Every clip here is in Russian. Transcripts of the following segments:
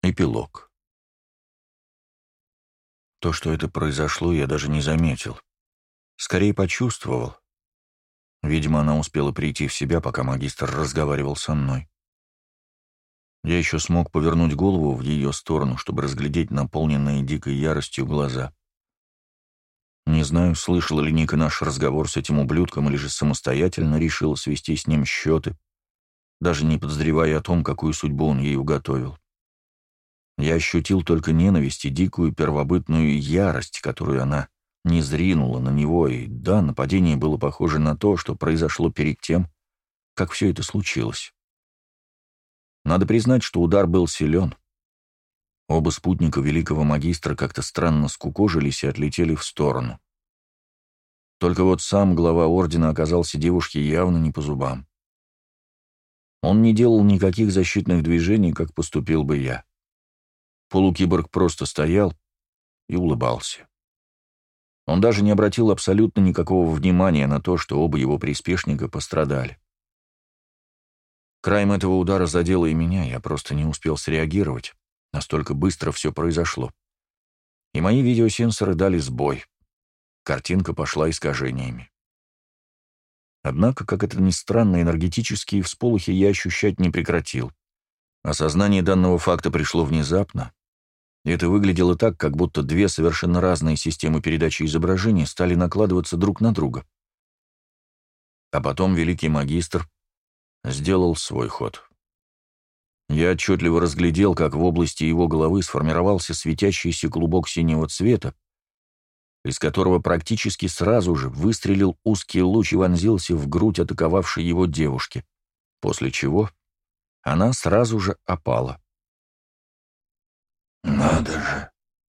Эпилог. То, что это произошло, я даже не заметил. Скорее почувствовал. Видимо, она успела прийти в себя, пока магистр разговаривал со мной. Я еще смог повернуть голову в ее сторону, чтобы разглядеть наполненные дикой яростью глаза. Не знаю, слышала ли Ника наш разговор с этим ублюдком или же самостоятельно решила свести с ним счеты, даже не подозревая о том, какую судьбу он ей уготовил. Я ощутил только ненависть и дикую первобытную ярость, которую она не зринула на него, и да, нападение было похоже на то, что произошло перед тем, как все это случилось. Надо признать, что удар был силен. Оба спутника великого магистра как-то странно скукожились и отлетели в сторону. Только вот сам глава ордена оказался девушке явно не по зубам. Он не делал никаких защитных движений, как поступил бы я. Полукиборг просто стоял и улыбался. Он даже не обратил абсолютно никакого внимания на то, что оба его приспешника пострадали. Краем этого удара задело и меня, я просто не успел среагировать. Настолько быстро все произошло. И мои видеосенсоры дали сбой. Картинка пошла искажениями. Однако, как это ни странно, энергетические всполохи я ощущать не прекратил. Осознание данного факта пришло внезапно. И это выглядело так, как будто две совершенно разные системы передачи изображений стали накладываться друг на друга. А потом великий магистр сделал свой ход. Я отчетливо разглядел, как в области его головы сформировался светящийся клубок синего цвета, из которого практически сразу же выстрелил узкий луч и вонзился в грудь атаковавшей его девушки, после чего она сразу же опала. «Надо же!»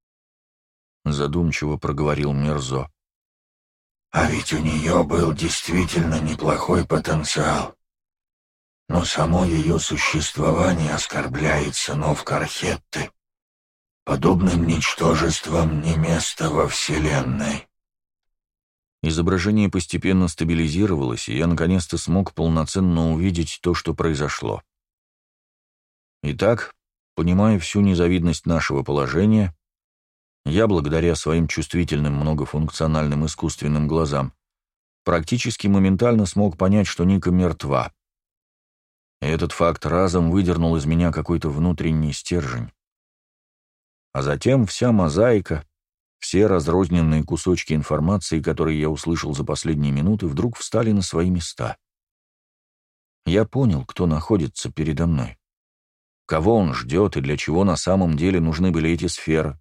— задумчиво проговорил Мирзо. «А ведь у нее был действительно неплохой потенциал. Но само ее существование оскорбляет сынов Кархетты. Подобным ничтожествам не место во Вселенной». Изображение постепенно стабилизировалось, и я наконец-то смог полноценно увидеть то, что произошло. Итак, понимая всю незавидность нашего положения, я, благодаря своим чувствительным многофункциональным искусственным глазам, практически моментально смог понять, что Ника мертва. И этот факт разом выдернул из меня какой-то внутренний стержень. А затем вся мозаика, все разрозненные кусочки информации, которые я услышал за последние минуты, вдруг встали на свои места. Я понял, кто находится передо мной, кого он ждет и для чего на самом деле нужны были эти сферы.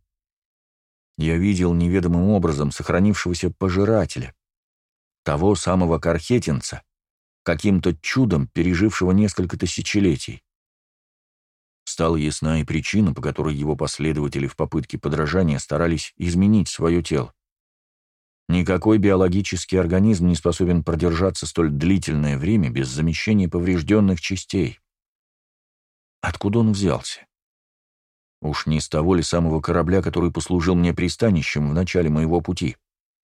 Я видел неведомым образом сохранившегося пожирателя, того самого кархетинца, каким-то чудом пережившего несколько тысячелетий. Стала ясна и причина, по которой его последователи в попытке подражания старались изменить свое тело. Никакой биологический организм не способен продержаться столь длительное время без замещения поврежденных частей. Откуда он взялся? Уж не с того ли самого корабля, который послужил мне пристанищем в начале моего пути?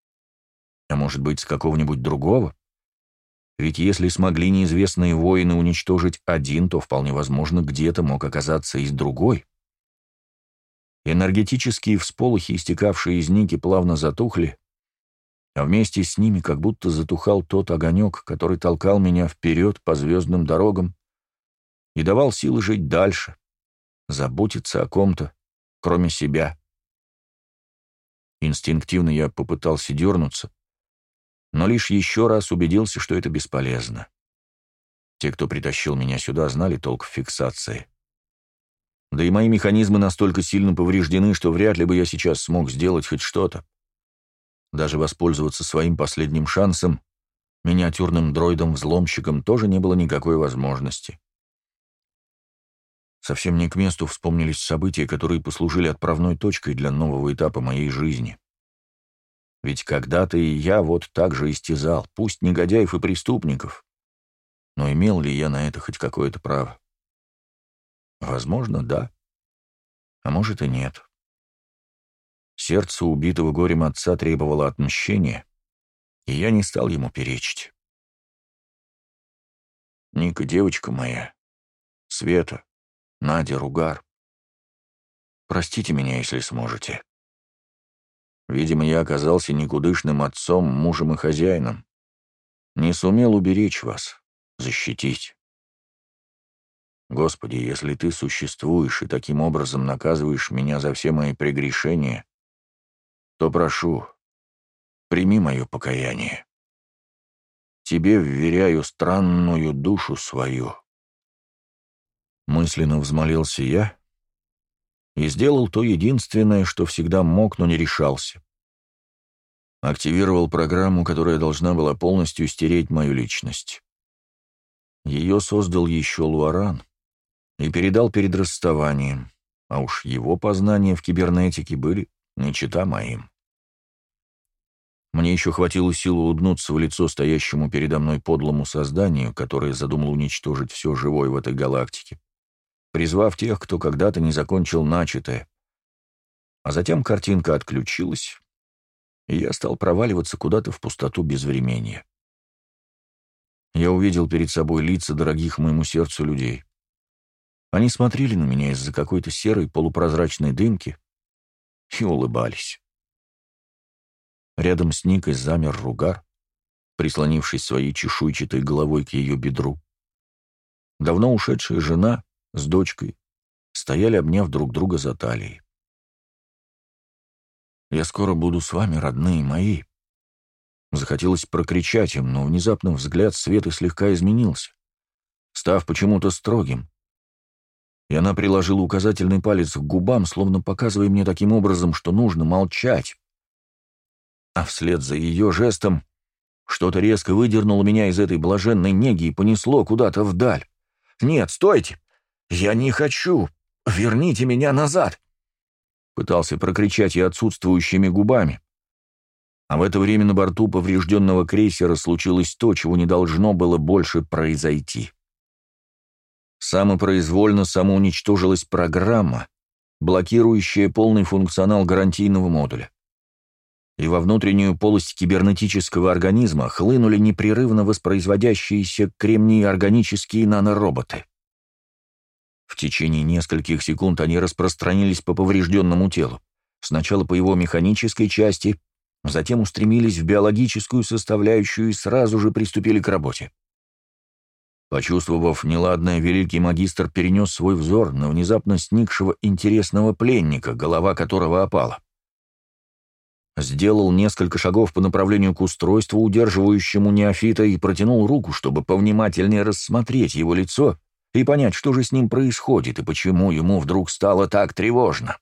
А может быть, с какого-нибудь другого? Ведь если смогли неизвестные воины уничтожить один, то вполне возможно, где-то мог оказаться и другой. Энергетические всполохи, истекавшие из Ники, плавно затухли, а вместе с ними как будто затухал тот огонек, который толкал меня вперед по звездным дорогам и давал силы жить дальше, заботиться о ком-то, кроме себя. Инстинктивно я попытался дернуться, но лишь еще раз убедился, что это бесполезно. Те, кто притащил меня сюда, знали толк в фиксации. Да и мои механизмы настолько сильно повреждены, что вряд ли бы я сейчас смог сделать хоть что-то. Даже воспользоваться своим последним шансом, миниатюрным дроидом-взломщиком, тоже не было никакой возможности. Совсем не к месту вспомнились события, которые послужили отправной точкой для нового этапа моей жизни. Ведь когда-то и я вот так же истязал, пусть негодяев и преступников. Но имел ли я на это хоть какое-то право? Возможно, да. А может и нет. Сердце убитого горем отца требовало отмщения, и я не стал ему перечить. Ника, девочка моя, Света, Надя, Ругар. Простите меня, если сможете. Видимо, я оказался никудышным отцом, мужем и хозяином. Не сумел уберечь вас, защитить. Господи, если ты существуешь и таким образом наказываешь меня за все мои прегрешения, то прошу, прими мое покаяние. Тебе вверяю странную душу свою. Мысленно взмолился я и сделал то единственное, что всегда мог, но не решался. Активировал программу, которая должна была полностью стереть мою личность. Ее создал еще Луаран и передал перед расставанием, а уж его познания в кибернетике были не чета моим. Мне еще хватило сил улыбнуться в лицо стоящему передо мной подлому созданию, которое задумало уничтожить все живое в этой галактике, призвав тех, кто когда-то не закончил начатое. А затем картинка отключилась, и я стал проваливаться куда-то в пустоту безвременья. Я увидел перед собой лица дорогих моему сердцу людей. Они смотрели на меня из-за какой-то серой полупрозрачной дымки и улыбались. Рядом с Никой замер Ругар, прислонившись своей чешуйчатой головой к ее бедру. Давно ушедшая жена с дочкой стояли, обняв друг друга за талией. «Я скоро буду с вами, родные мои». Захотелось прокричать им, но внезапно взгляд Светы слегка изменился, став почему-то строгим. И она приложила указательный палец к губам, словно показывая мне таким образом, что нужно молчать. А вслед за ее жестом что-то резко выдернуло меня из этой блаженной неги и понесло куда-то вдаль. «Нет, стойте! Я не хочу! Верните меня назад!» Пытался прокричать я отсутствующими губами. А в это время на борту поврежденного крейсера случилось то, чего не должно было больше произойти. Самопроизвольно самоуничтожилась программа, блокирующая полный функционал гарантийного модуля. И во внутреннюю полость кибернетического организма хлынули непрерывно воспроизводящиеся кремний-органические нанороботы. В течение нескольких секунд они распространились по поврежденному телу, сначала по его механической части, затем устремились в биологическую составляющую и сразу же приступили к работе. Почувствовав неладное, великий магистр перенес свой взор на внезапно сникшего интересного пленника, голова которого опала. Сделал несколько шагов по направлению к устройству, удерживающему неофита, и протянул руку, чтобы повнимательнее рассмотреть его лицо и понять, что же с ним происходит и почему ему вдруг стало так тревожно.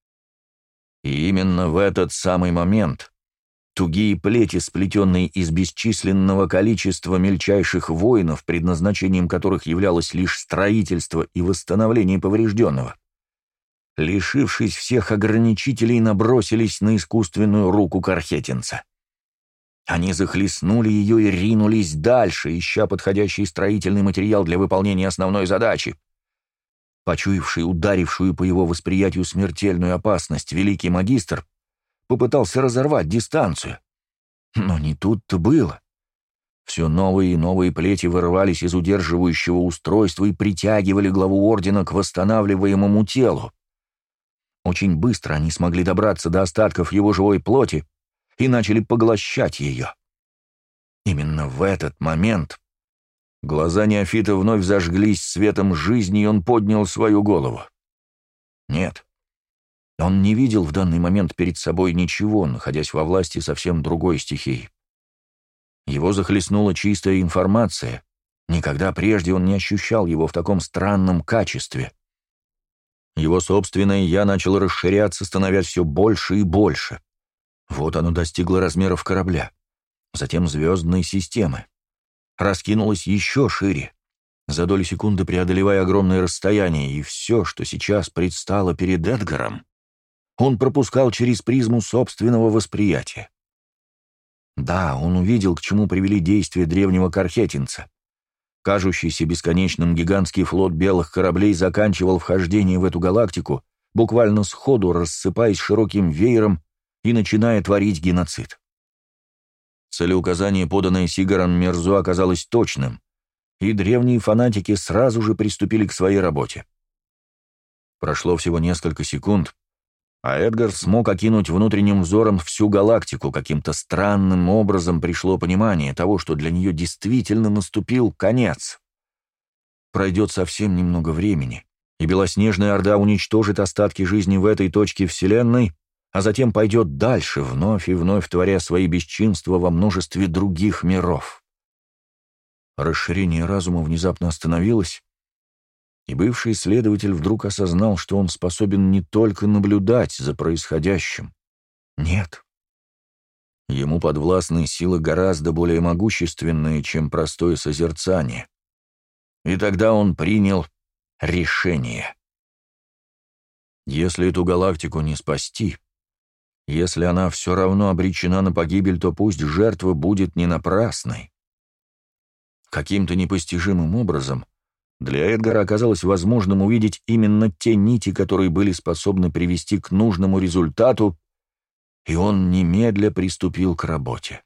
И именно в этот самый момент тугие плети, сплетенные из бесчисленного количества мельчайших воинов, предназначением которых являлось лишь строительство и восстановление поврежденного, лишившись всех ограничителей, набросились на искусственную руку кархетинца. Они захлестнули ее и ринулись дальше, ища подходящий строительный материал для выполнения основной задачи. Почуявший ударившую по его восприятию смертельную опасность, великий магистр попытался разорвать дистанцию. Но не тут-то было. Все новые и новые плети вырывались из удерживающего устройства и притягивали главу ордена к восстанавливаемому телу. Очень быстро они смогли добраться до остатков его живой плоти и начали поглощать ее. Именно в этот момент глаза неофита вновь зажглись светом жизни, и он поднял свою голову. Нет, он не видел в данный момент перед собой ничего, находясь во власти совсем другой стихии. Его захлестнула чистая информация. Никогда прежде он не ощущал его в таком странном качестве. Его собственное «я» начало расширяться, становясь все больше и больше. Вот оно достигло размеров корабля, затем звездной системы. Раскинулось еще шире, за долю секунды преодолевая огромное расстояние, и все, что сейчас предстало перед Эдгаром, он пропускал через призму собственного восприятия. Да, он увидел, к чему привели действия древнего кархетинца. Кажущийся бесконечным гигантский флот белых кораблей заканчивал вхождение в эту галактику, буквально сходу рассыпаясь широким веером и начиная творить геноцид. Целеуказание, поданное Сигаром Мерзу, оказалось точным, и древние фанатики сразу же приступили к своей работе. Прошло всего несколько секунд, а Эдгар смог окинуть внутренним взором всю галактику. Каким-то странным образом пришло понимание того, что для нее действительно наступил конец. Пройдет совсем немного времени, и Белоснежная Орда уничтожит остатки жизни в этой точке Вселенной, а затем пойдет дальше, вновь и вновь творя свои бесчинства во множестве других миров. Расширение разума внезапно остановилось, и бывший исследователь вдруг осознал, что он способен не только наблюдать за происходящим. Нет. Ему подвластны силы гораздо более могущественные, чем простое созерцание. И тогда он принял решение. Если эту галактику не спасти, если она все равно обречена на погибель, то пусть жертва будет не напрасной. Каким-то непостижимым образом для Эдгара оказалось возможным увидеть именно те нити, которые были способны привести к нужному результату, и он немедля приступил к работе.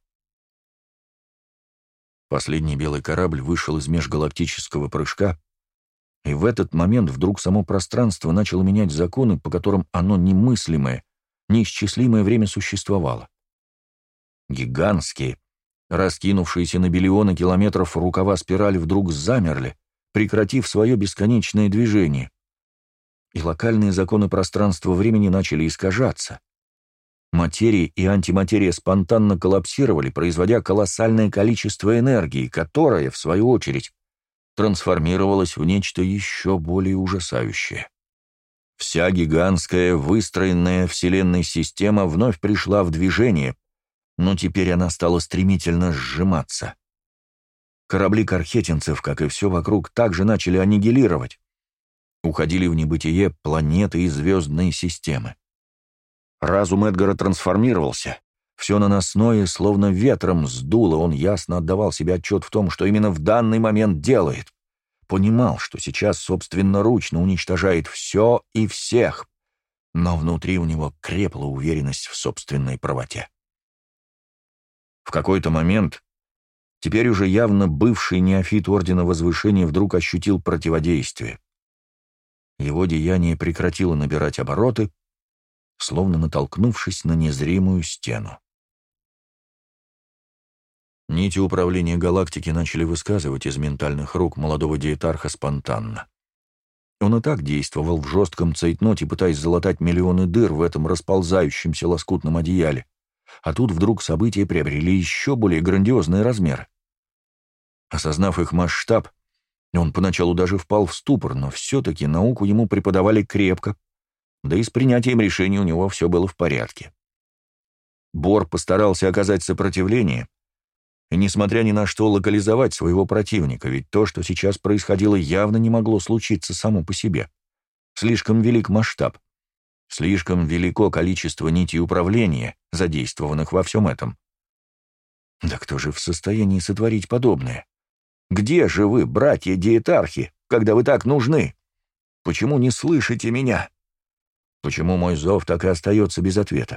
Последний белый корабль вышел из межгалактического прыжка, и в этот момент вдруг само пространство начало менять законы, по которым оно немыслимое, неисчислимое время существовало. Гигантские, раскинувшиеся на биллионы километров рукава спирали вдруг замерли, прекратив свое бесконечное движение, и локальные законы пространства-времени начали искажаться. Материя и антиматерия спонтанно коллапсировали, производя колоссальное количество энергии, которая, в свою очередь, трансформировалась в нечто еще более ужасающее. Вся гигантская, выстроенная Вселенной система вновь пришла в движение, но теперь она стала стремительно сжиматься. Корабли кархетинцев, как и все вокруг, также начали аннигилировать. Уходили в небытие планеты и звездные системы. Разум Эдгара трансформировался. Все наносное словно ветром сдуло, он ясно отдавал себе отчет в том, что именно в данный момент делает. Понимал, что сейчас собственноручно уничтожает все и всех, но внутри у него крепла уверенность в собственной правоте. В какой-то момент теперь уже явно бывший неофит Ордена Возвышения вдруг ощутил противодействие. Его деяние прекратило набирать обороты, словно натолкнувшись на незримую стену. Нити управления галактики начали высказывать из ментальных рук молодого диетарха спонтанно. Он и так действовал в жестком цейтноте, пытаясь залатать миллионы дыр в этом расползающемся лоскутном одеяле, а тут вдруг события приобрели еще более грандиозные размеры. Осознав их масштаб, он поначалу даже впал в ступор, но все-таки науку ему преподавали крепко, да и с принятием решений у него все было в порядке. Бор постарался оказать сопротивление и, несмотря ни на что, локализовать своего противника, ведь то, что сейчас происходило, явно не могло случиться само по себе. Слишком велик масштаб, слишком велико количество нитей управления, задействованных во всем этом. Да кто же в состоянии сотворить подобное? Где же вы, братья-диетархи, когда вы так нужны? Почему не слышите меня? Почему мой зов так и остается без ответа?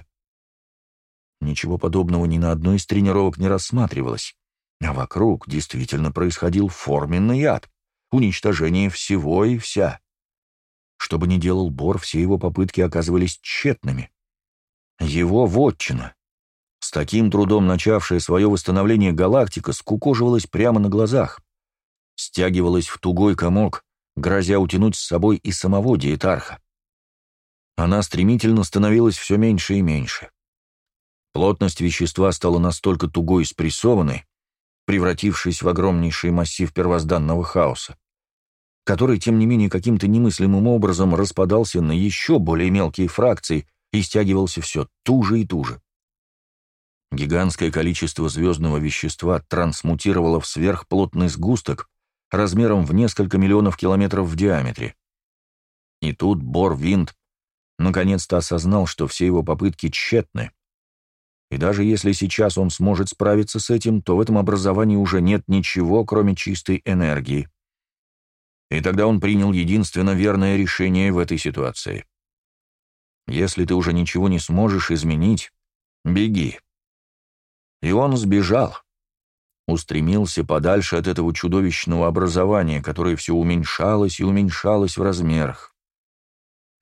Ничего подобного ни на одной из тренировок не рассматривалось, а вокруг действительно происходил форменный ад, уничтожение всего и вся. Что бы ни делал Бор, все его попытки оказывались тщетными. Его вотчина, с таким трудом начавшая свое восстановление галактика, скукоживалась прямо на глазах, стягивалась в тугой комок, грозя утянуть с собой и самого диетарха. Она стремительно становилась все меньше и меньше. Плотность вещества стала настолько тугой и спрессованной, превратившись в огромнейший массив первозданного хаоса, который, тем не менее, каким-то немыслимым образом распадался на еще более мелкие фракции и стягивался все туже и туже. Гигантское количество звездного вещества трансмутировало в сверхплотный сгусток размером в несколько миллионов километров в диаметре. И тут Бор-Винт наконец-то осознал, что все его попытки тщетны. И даже если сейчас он сможет справиться с этим, то в этом образовании уже нет ничего, кроме чистой энергии. И тогда он принял единственно верное решение в этой ситуации. Если ты уже ничего не сможешь изменить, беги. И он сбежал. Устремился подальше от этого чудовищного образования, которое все уменьшалось и уменьшалось в размерах.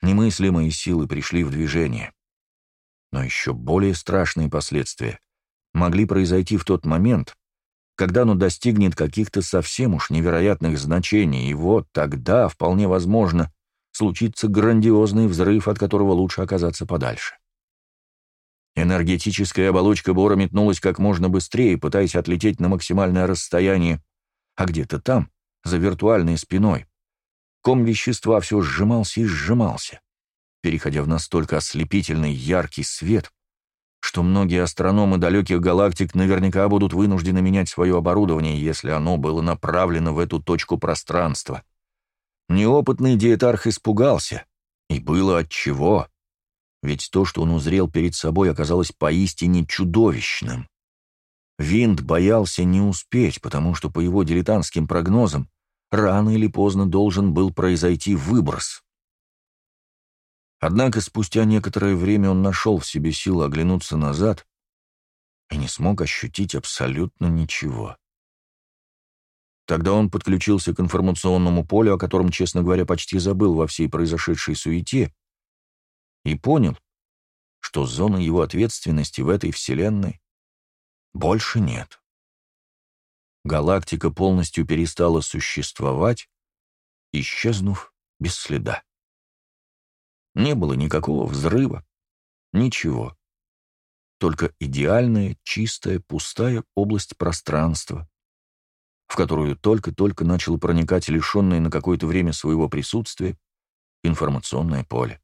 Немыслимые силы пришли в движение. Но еще более страшные последствия могли произойти в тот момент, когда оно достигнет каких-то совсем уж невероятных значений, и вот тогда, вполне возможно, случится грандиозный взрыв, от которого лучше оказаться подальше. Энергетическая оболочка Бора метнулась как можно быстрее, пытаясь отлететь на максимальное расстояние, а где-то там, за виртуальной спиной, ком вещества все сжимался и сжимался, переходя в настолько ослепительный яркий свет, что многие астрономы далеких галактик наверняка будут вынуждены менять свое оборудование, если оно было направлено в эту точку пространства. Неопытный диетарх испугался, и было отчего, ведь то, что он узрел перед собой, оказалось поистине чудовищным. Винт боялся не успеть, потому что, по его дилетантским прогнозам, рано или поздно должен был произойти выброс. Однако спустя некоторое время он нашел в себе силы оглянуться назад и не смог ощутить абсолютно ничего. Тогда он подключился к информационному полю, о котором, честно говоря, почти забыл во всей произошедшей суете, и понял, что зоны его ответственности в этой вселенной больше нет. Галактика полностью перестала существовать, исчезнув без следа. Не было никакого взрыва, ничего. Только идеальная, чистая, пустая область пространства, в которую только-только начало проникать лишенное на какое-то время своего присутствия информационное поле.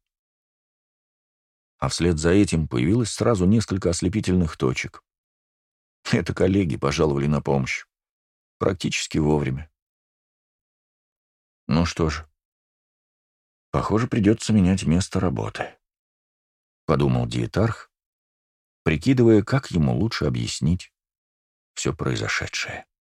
А вслед за этим появилось сразу несколько ослепительных точек. Это коллеги пожаловали на помощь. Практически вовремя. Ну что же, похоже, придется менять место работы, подумал диетарх, прикидывая, как ему лучше объяснить все произошедшее.